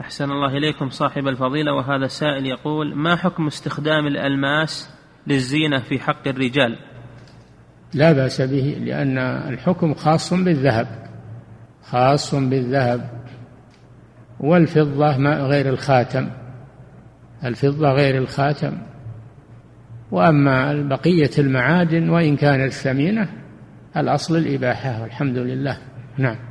أحسن الله إليكم صاحب الفضيلة، وهذا سائل يقول: ما حكم استخدام الألماس للزينة في حق الرجال؟ لا بأس به، لأن الحكم خاص بالذهب، خاص بالذهب، والفضة غير الخاتم، الفضة غير الخاتم. وأما بقية المعادن وإن كانت ثمينة الأصل الإباحة والحمد لله. نعم.